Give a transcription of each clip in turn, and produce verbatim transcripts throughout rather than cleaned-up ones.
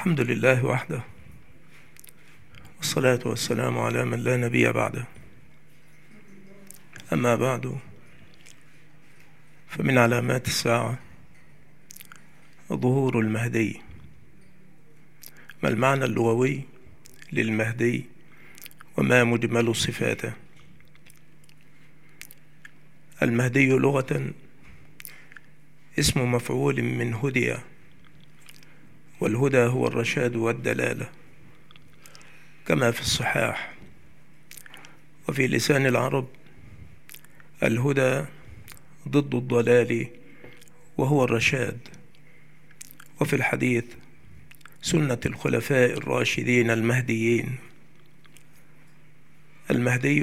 الحمد لله وحده، والصلاة والسلام على من لا نبي بعده. أما بعد، فمن علامات الساعة ظهور المهدي. ما المعنى اللغوي للمهدي وما مجمل صفاته؟ المهدي لغة اسم مفعول من هدي، والهدى هو الرشاد والدلالة كما في الصحاح. وفي لسان العرب الهدى ضد الضلال وهو الرشاد. وفي الحديث سنة الخلفاء الراشدين المهديين. المهدي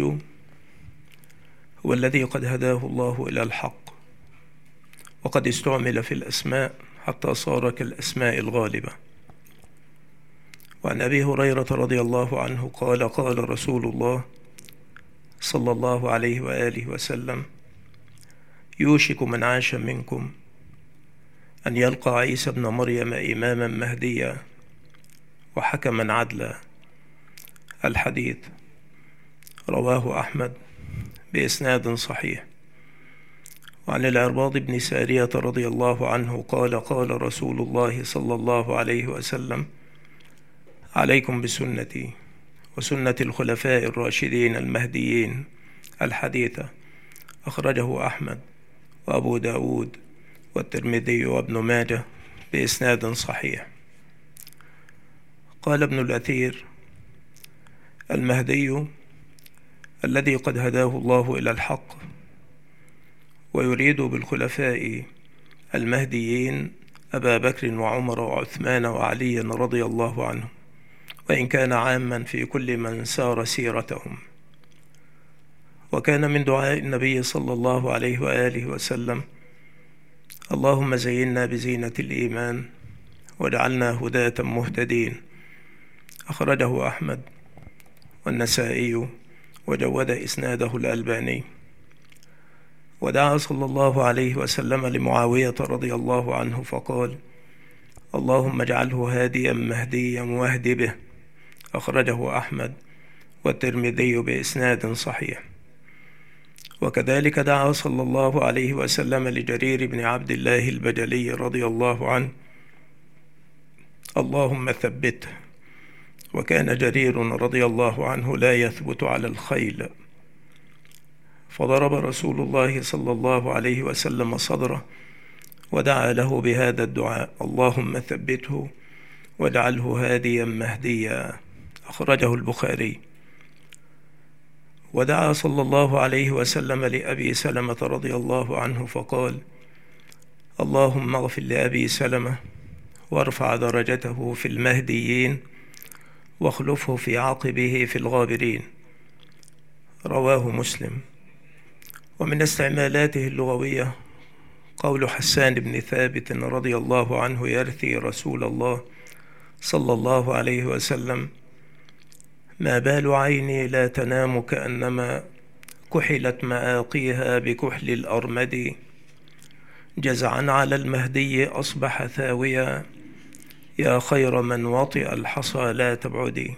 هو الذي قد هداه الله إلى الحق، وقد استعمل في الأسماء حتى صار كالأسماء الغالبة. وعن أبي هريرة رضي الله عنه قال: قال رسول الله صلى الله عليه وآله وسلم: يوشك من عاش منكم أن يلقى عيسى ابن مريم إماما مهديا وحكما عدلا. الحديث رواه أحمد بإسناد صحيح. وعن العرباض بن سارية رضي الله عنه قال: قال رسول الله صلى الله عليه وسلم: عليكم بسنتي وسنة الخلفاء الراشدين المهديين. الحديث أخرجه أحمد وأبو داود والترمذي وابن ماجه بإسناد صحيح. قال ابن الأثير: المهدي الذي قد هداه الله إلى الحق، ويريد بالخلفاء المهديين أبا بكر وعمر وعثمان وعلي رضي الله عنهم، وإن كان عاما في كل من سار سيرتهم. وكان من دعاء النبي صلى الله عليه وآله وسلم: اللهم زينا بزينة الإيمان واجعلنا هداة مهتدين. أخرجه أحمد والنسائي وجود إسناده الألباني. ودعا صلى الله عليه وسلم لمعاوية رضي الله عنه فقال: اللهم اجعله هاديا مهديا واهد به. أخرجه أحمد والترمذي بإسناد صحيح. وكذلك دعا صلى الله عليه وسلم لجرير بن عبد الله البجلي رضي الله عنه: اللهم ثبته. وكان جرير رضي الله عنه لا يثبت على الخيل، فضرب رسول الله صلى الله عليه وسلم صدره ودعا له بهذا الدعاء: اللهم ثبته واجعله هاديا مهديا. أخرجه البخاري. ودعا صلى الله عليه وسلم لأبي سلمة رضي الله عنه فقال: اللهم اغفر لأبي سلمة وارفع درجته في المهديين واخلفه في عقبه في الغابرين. رواه مسلم. ومن استعمالاته اللغوية قول حسان بن ثابت رضي الله عنه يرثي رسول الله صلى الله عليه وسلم: ما بال عيني لا تنام كأنما كحلت مآقيها بكحل الأرمد، جزعا على المهدي أصبح ثاويا، يا خير من وطئ الحصى لا تبعدي.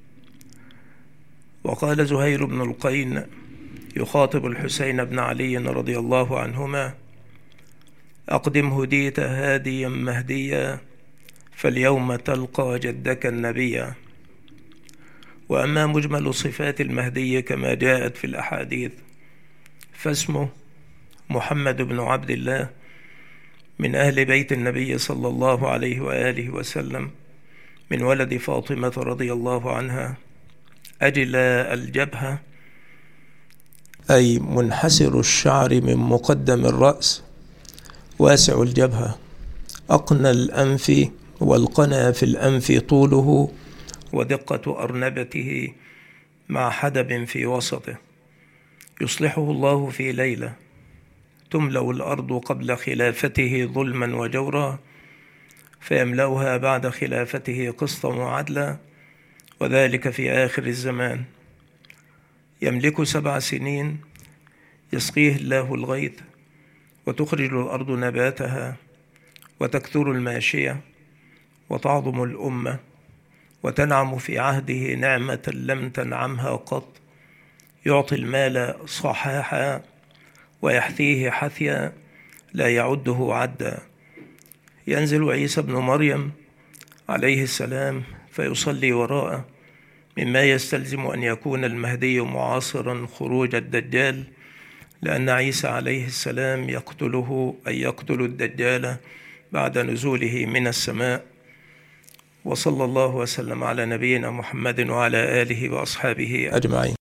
وقال زهير بن القين يخاطب الحسين بن علي رضي الله عنهما: أقدم هديت هاديا مهديا، فاليوم تلقى جدك النبيا. وأما مجمل صفات المهدي كما جاءت في الأحاديث فاسمه محمد بن عبد الله، من أهل بيت النبي صلى الله عليه وآله وسلم، من ولد فاطمة رضي الله عنها، أجل الجبهة أي منحسر الشعر من مقدم الرأس، واسع الجبهة، أقنى الأنف، والقنا في الأنف طوله ودقة أرنبته مع حدب في وسطه. يصلحه الله في ليلة تملأ الأرض قبل خلافته ظلما وجورا، فيملأها بعد خلافته قسطا وعدلا، وذلك في آخر الزمان. يملك سبع سنين يسقيه الله الغيث، وتخرج الأرض نباتها، وتكثر الماشية، وتعظم الأمة وتنعم في عهده نعمة لم تنعمها قط، يعطي المال صحاحا ويحثيه حثيا لا يعده عدا. ينزل عيسى ابن مريم عليه السلام فيصلي وراءه، مما يستلزم أن يكون المهدي معاصرا خروج الدجال، لأن عيسى عليه السلام يقتله أي يقتل الدجال بعد نزوله من السماء. وصلى الله وسلم على نبينا محمد وعلى آله وأصحابه أجمعين.